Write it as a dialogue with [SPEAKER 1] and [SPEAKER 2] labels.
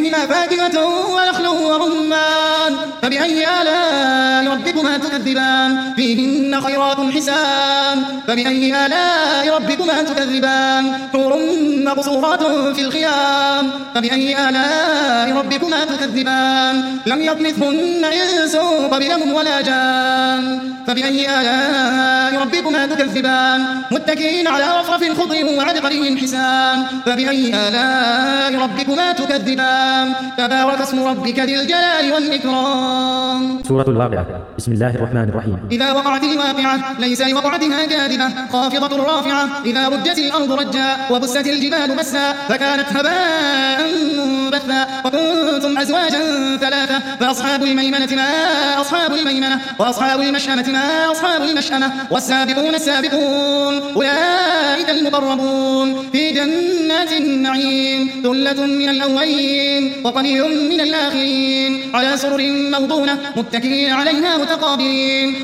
[SPEAKER 1] فيهما فاكهة ونخل ورمان فبأي آلاء ربكما تكذبان فيهن خيرات حسان فبأي آلاء ربكما تكذبان حور مقصورات في الخيام فبأي آلاء ربكما تكذبان لم يطمثهن إنس قبلهم ولا جان فبأي آلاء ربكما تكذبان متكئين على رفرف خضر وعبقري حسان فبأي آلاء ربكما تكذبان تبارك اسم ربك ذي الجلال والإكرام.
[SPEAKER 2] سورة الواقعة. بسم الله الرحمن الرحيم.
[SPEAKER 1] إذا وقعت الواقعة ليس لوقعتها كاذبة خافضة رافعة إذا رجت الأرض رجا وبست الجبال بسا فكانت هباء منبثا وكنتم أزواجا ثلاثة فأصحاب الميمنة ما أصحاب الميمنة وأصحاب المشأمة ما أصحاب المشأمة والسابقون السابقون أولئك المقربون في جنات النعيم ثلة من الأولين وقليل من الآخرين على سرر موضونة متكئين عليها متقابلين